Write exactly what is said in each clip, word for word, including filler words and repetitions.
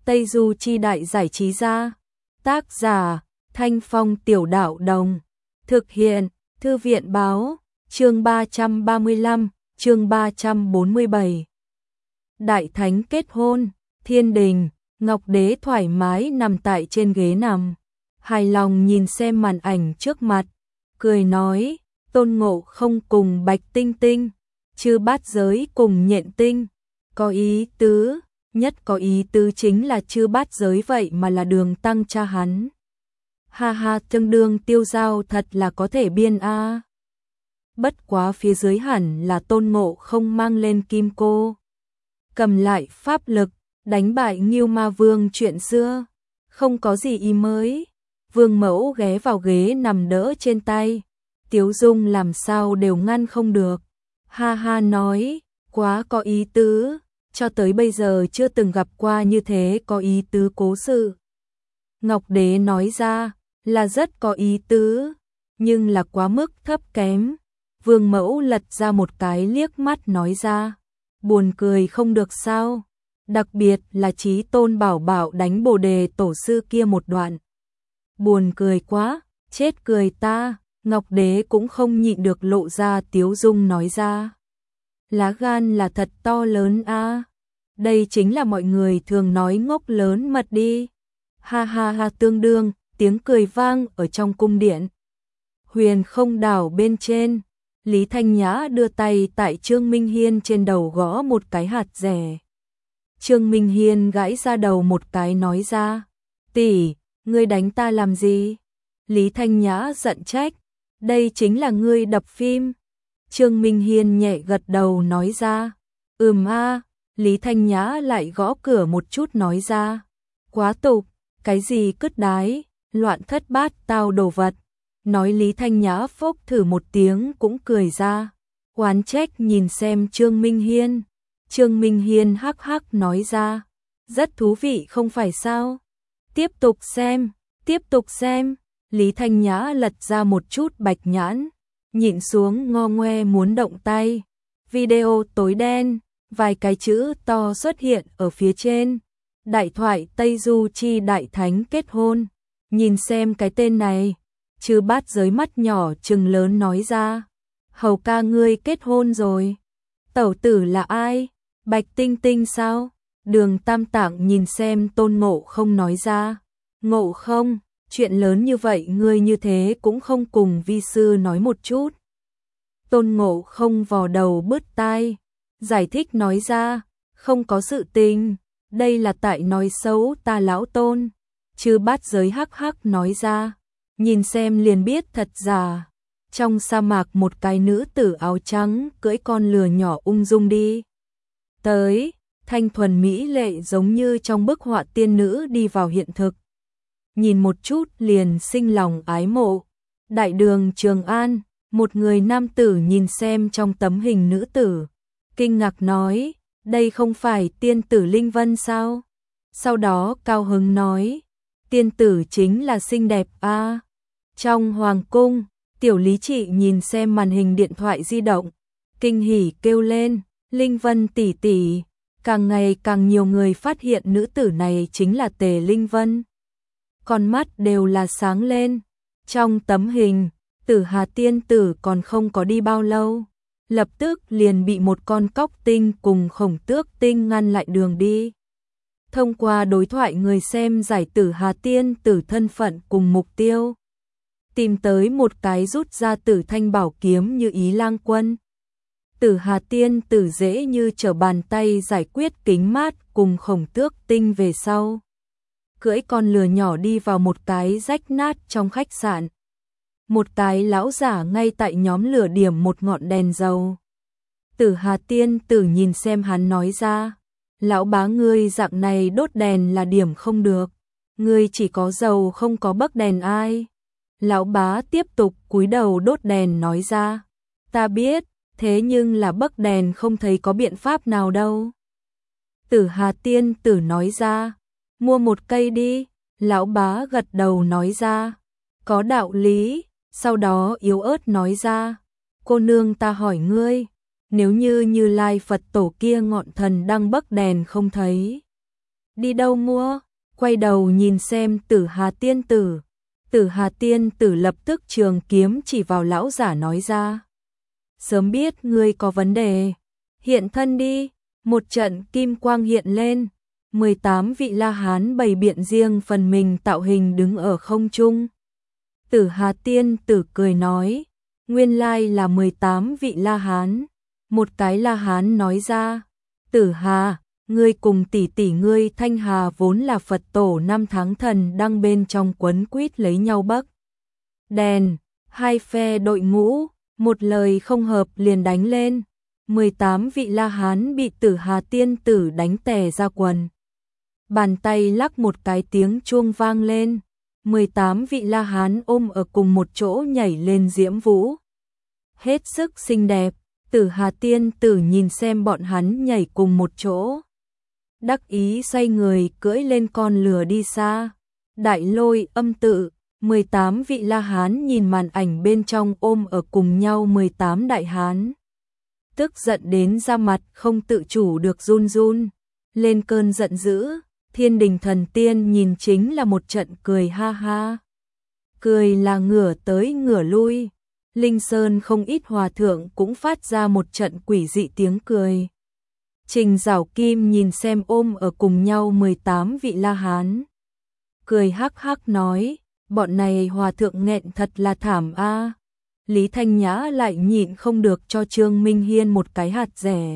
Tây Du Chi Đại Giải Trí Gia. Tác giả Thanh Phong Tiểu Đạo Đồng. Thực hiện Thư viện Báo. Chương ba trăm ba mươi lăm, chương ba trăm bốn mươi bảy. Đại Thánh kết hôn. Thiên đình, Ngọc Đế thoải mái nằm tại trên ghế nằm, hài lòng nhìn xem màn ảnh trước mặt, cười nói: Tôn Ngộ Không cùng Bạch Tinh Tinh, Chư Bát Giới cùng Nhện Tinh, có ý tứ, nhất có ý tứ chính là Chư Bát Giới vậy mà là Đường Tăng cha hắn. Ha ha, tương đương tiêu dao thật là có thể biên a. Bất quá phía dưới hẳn là Tôn Ngộ Không mang lên kim cô, cầm lại pháp lực, đánh bại Ngưu Ma Vương chuyện xưa, không có gì ý mới. Vương Mẫu ghé vào ghế nằm đỡ trên tay, Tiếu Dung làm sao đều ngăn không được. Ha ha nói, quá có ý tứ, cho tới bây giờ chưa từng gặp qua như thế có ý tứ cố sự. Ngọc Đế nói ra, là rất có ý tứ, nhưng là quá mức thấp kém. Vương Mẫu lật ra một cái liếc mắt nói ra, buồn cười không được sao, đặc biệt là Chí Tôn Bảo Bảo đánh Bồ Đề Tổ sư kia một đoạn. Buồn cười quá, chết cười ta. Ngọc Đế cũng không nhịn được lộ ra Tiếu Dung nói ra, lá gan là thật to lớn a. Đây chính là mọi người thường nói ngốc lớn mật đi. Ha ha ha, tương đương, tiếng cười vang ở trong cung điện. Huyền Không Đảo bên trên, Lý Thanh Nhã đưa tay tại Trương Minh Hiên trên đầu gõ một cái hạt rẻ. Trương Minh Hiên gãi ra đầu một cái nói ra, tỷ, ngươi đánh ta làm gì? Lý Thanh Nhã giận trách, đây chính là ngươi đập phim. Trương Minh Hiên nhẹ gật đầu nói ra, ừm a. Lý Thanh Nhã lại gõ cửa một chút nói ra, quá tục, cái gì cứt đái, loạn thất bát tao đồ vật. Nói Lý Thanh Nhã phốc thử một tiếng cũng cười ra, oán trách nhìn xem Trương Minh Hiên. Trương Minh Hiên hắc hắc nói ra, rất thú vị không phải sao? Tiếp tục xem, tiếp tục xem. Lý Thanh Nhã lật ra một chút bạch nhãn, nhịn xuống ngo ngoe muốn động tay. Video tối đen, vài cái chữ to xuất hiện ở phía trên. Đại thoại Tây Du Chi Đại Thánh kết hôn. Nhìn xem cái tên này, Chư Bát Giới mắt nhỏ trừng lớn nói ra, hầu ca ngươi kết hôn rồi. Tẩu tử là ai? Bạch Tinh Tinh sao? Đường Tam Tạng nhìn xem Tôn Ngộ Không nói ra, Ngộ Không, chuyện lớn như vậy ngươi như thế cũng không cùng vi sư nói một chút. Tôn Ngộ Không vò đầu bứt tai, giải thích nói ra, không có sự tình, đây là tại nói xấu ta lão Tôn. Chư Bát Giới hắc hắc nói ra, nhìn xem liền biết thật giả. Trong sa mạc một cái nữ tử áo trắng cưỡi con lừa nhỏ ung dung đi tới, thanh thuần mỹ lệ giống như trong bức họa tiên nữ đi vào hiện thực. Nhìn một chút liền sinh lòng ái mộ. Đại đường Trường An, một người nam tử nhìn xem trong tấm hình nữ tử, kinh ngạc nói, đây không phải tiên tử Linh Vân sao? Sau đó cao hứng nói, tiên tử chính là xinh đẹp a. Trong hoàng cung, Tiểu Lý Trị nhìn xem màn hình điện thoại di động, kinh hỉ kêu lên, Linh Vân tỷ tỷ. Càng ngày càng nhiều người phát hiện nữ tử này chính là Tề Linh Vân. Con mắt đều là sáng lên. Trong tấm hình, Tử Hà tiên tử còn không có đi bao lâu, lập tức liền bị một con cóc tinh cùng Khổng Tước tinh ngăn lại đường đi. Thông qua đối thoại người xem giải Tử Hà tiên tử thân phận cùng mục tiêu, tìm tới một cái rút ra Tử Thanh bảo kiếm như ý lang quân. Tử Hà tiên tử dễ như trở bàn tay giải quyết Kính Mát cùng Khổng Tước tinh về sau, cưỡi con lừa nhỏ đi vào một cái rách nát trong khách sạn. Một cái lão giả ngay tại nhóm lửa điểm một ngọn đèn dầu. Tử Hà tiên tử nhìn xem hắn nói ra, lão bá ngươi dạng này đốt đèn là điểm không được, ngươi chỉ có dầu không có bấc đèn ai. Lão bá tiếp tục cúi đầu đốt đèn nói ra, ta biết, thế nhưng là bấc đèn không thấy có biện pháp nào đâu. Tử Hà tiên tử nói ra, mua một cây đi. Lão bá gật đầu nói ra, có đạo lý. Sau đó yếu ớt nói ra, cô nương ta hỏi ngươi, nếu như Như Lai Phật tổ kia ngọn thần đăng bấc đèn không thấy, Đi đâu mua? Quay đầu nhìn xem Tử Hà tiên tử. Tử Hà tiên tử lập tức trường kiếm chỉ vào lão giả nói ra. Sớm biết ngươi có vấn đề. Hiện thân đi. Một trận kim quang hiện lên. mười tám vị La Hán bày biện riêng phần mình tạo hình đứng ở không trung. Tử Hà tiên tử cười nói. Nguyên lai là mười tám vị La Hán. Một cái La Hán nói ra. Tử Hà, ngươi cùng tỷ tỷ ngươi Thanh Hà vốn là Phật tổ năm tháng thần đang bên trong quấn quýt lấy nhau bắc. Đèn, hai phe đội ngũ, một lời không hợp liền đánh lên. mười tám vị La Hán bị Tử Hà tiên tử đánh tè ra quần. Bàn tay lắc một cái tiếng chuông vang lên. mười tám vị La Hán ôm ở cùng một chỗ nhảy lên diễm vũ. Hết sức xinh đẹp, Tử Hà tiên tử nhìn xem bọn hắn nhảy cùng một chỗ. Đắc ý xoay người cưỡi lên con lừa đi xa. Đại Lôi âm tự, mười tám vị La Hán nhìn màn ảnh bên trong ôm ở cùng nhau mười tám đại hán. Tức giận đến da mặt không tự chủ được run run, lên cơn giận dữ. Thiên đình thần tiên nhìn chính là một trận cười ha ha. Cười là ngửa tới ngửa lui. Linh Sơn không ít hòa thượng cũng phát ra một trận quỷ dị tiếng cười. Trình Giảo Kim nhìn xem ôm ở cùng nhau mười tám vị La Hán. Cười hắc hắc nói, bọn này hòa thượng nghẹn thật là thảm a. Lý Thanh Nhã lại nhịn không được cho Trương Minh Hiên một cái hạt rẻ.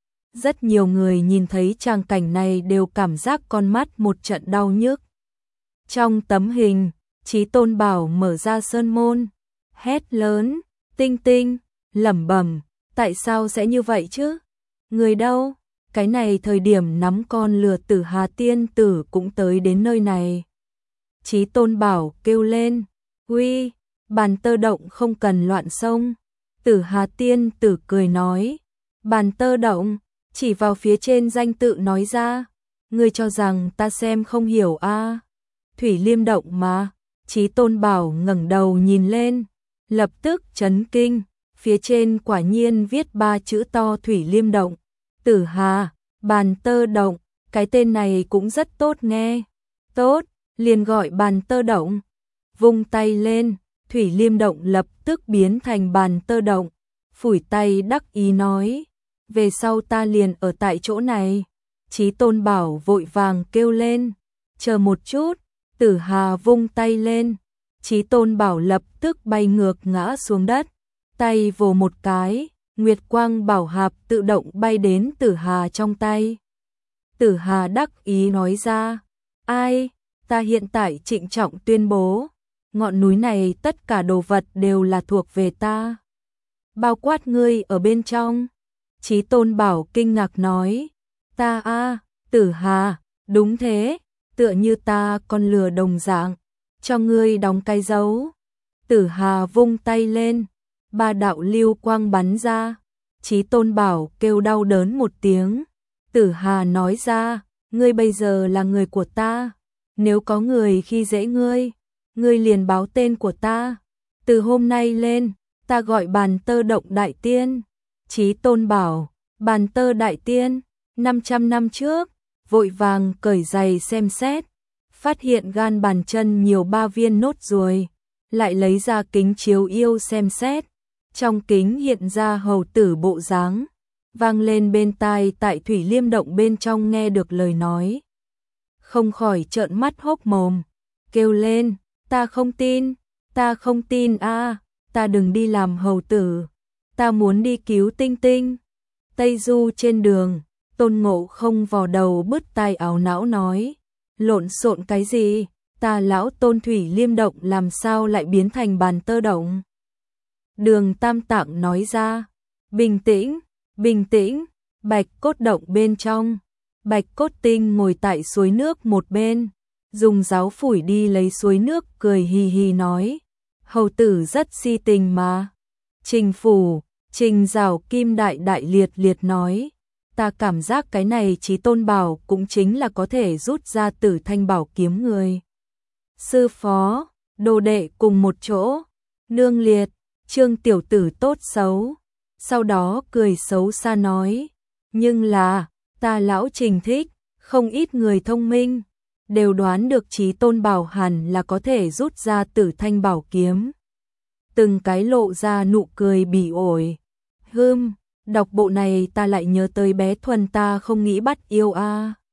Rất nhiều người nhìn thấy tràng cảnh này đều cảm giác con mắt một trận đau nhức. Trong tấm hình, Chí Tôn Bảo mở ra sơn môn, hét lớn, Tinh Tinh, lẩm bẩm, tại sao sẽ như vậy chứ? Người đâu? Cái này thời điểm nắm con lừa Tử Hà tiên tử cũng tới đến nơi này. Chí Tôn Bảo kêu lên, uy, bàn tơ động không cần loạn xông. Tử Hà tiên tử cười nói, bàn tơ động, chỉ vào phía trên danh tự nói ra, ngươi cho rằng ta xem không hiểu a? À? Thủy Liêm động mà. Chí Tôn Bảo ngẩng đầu nhìn lên, lập tức chấn kinh, phía trên quả nhiên viết ba chữ to Thủy Liêm động. Tử Hà, bàn tơ động, cái tên này cũng rất tốt nghe. Tốt, liền gọi bàn tơ động. Vung tay lên, Thủy Liêm động lập tức biến thành bàn tơ động. Phủi tay đắc ý nói, về sau ta liền ở tại chỗ này. Chí Tôn Bảo vội vàng kêu lên, chờ một chút. Tử Hà vung tay lên, Chí Tôn Bảo lập tức bay ngược ngã xuống đất, tay vồ một cái, Nguyệt Quang Bảo Hạp tự động bay đến Tử Hà trong tay. Tử Hà đắc ý nói ra, ai, ta hiện tại trịnh trọng tuyên bố, ngọn núi này tất cả đồ vật đều là thuộc về ta. Bao quát ngươi ở bên trong. Chí Tôn Bảo kinh ngạc nói, ta a, Tử Hà, đúng thế. Tựa như ta con lừa đồng dạng, cho ngươi đóng cái dấu. Tử Hà vung tay lên, ba đạo lưu quang bắn ra. Chí Tôn Bảo kêu đau đớn một tiếng. Tử Hà nói ra, ngươi bây giờ là người của ta. Nếu có người khi dễ ngươi, ngươi liền báo tên của ta. Từ hôm nay lên, ta gọi bàn tơ động đại tiên. Chí Tôn Bảo, bàn tơ đại tiên, năm trăm năm trước. Vội vàng cởi giày xem xét, phát hiện gan bàn chân nhiều ba viên nốt ruồi, lại lấy ra kính chiếu yêu xem xét, trong kính hiện ra hầu tử bộ dáng, vang lên bên tai tại Thủy Liêm động bên trong nghe được lời nói. Không khỏi trợn mắt hốc mồm, kêu lên, ta không tin, ta không tin a, ta đừng đi làm hầu tử, ta muốn đi cứu Tinh Tinh. Tây Du trên đường, Tôn Ngộ Không vò đầu bứt tai áo não nói, lộn xộn cái gì, ta lão Tôn Thủy Liêm động làm sao lại biến thành bàn tơ động. Đường Tam Tạng nói ra, bình tĩnh, bình tĩnh, Bạch Cốt động bên trong, Bạch Cốt Tinh ngồi tại suối nước một bên, dùng giáo phủi đi lấy suối nước cười hì hì nói, hầu tử rất si tình mà. Trình Phủ, Trình Giảo Kim đại đại liệt liệt nói, ta cảm giác cái này Chí Tôn Bảo cũng chính là có thể rút ra Tử Thanh Bảo kiếm người. Sư phó, đồ đệ cùng một chỗ, nương liệt, Trương tiểu tử tốt xấu. Sau đó cười xấu xa nói, nhưng là, ta lão Trình thích, Không ít người thông minh đều đoán được Chí Tôn bảo hẳn là có thể rút ra Tử Thanh bảo kiếm. Từng cái lộ ra nụ cười bỉ ổi. Hưm, đọc bộ này ta lại nhớ tới bé Thuần ta không nghĩ bắt yêu a.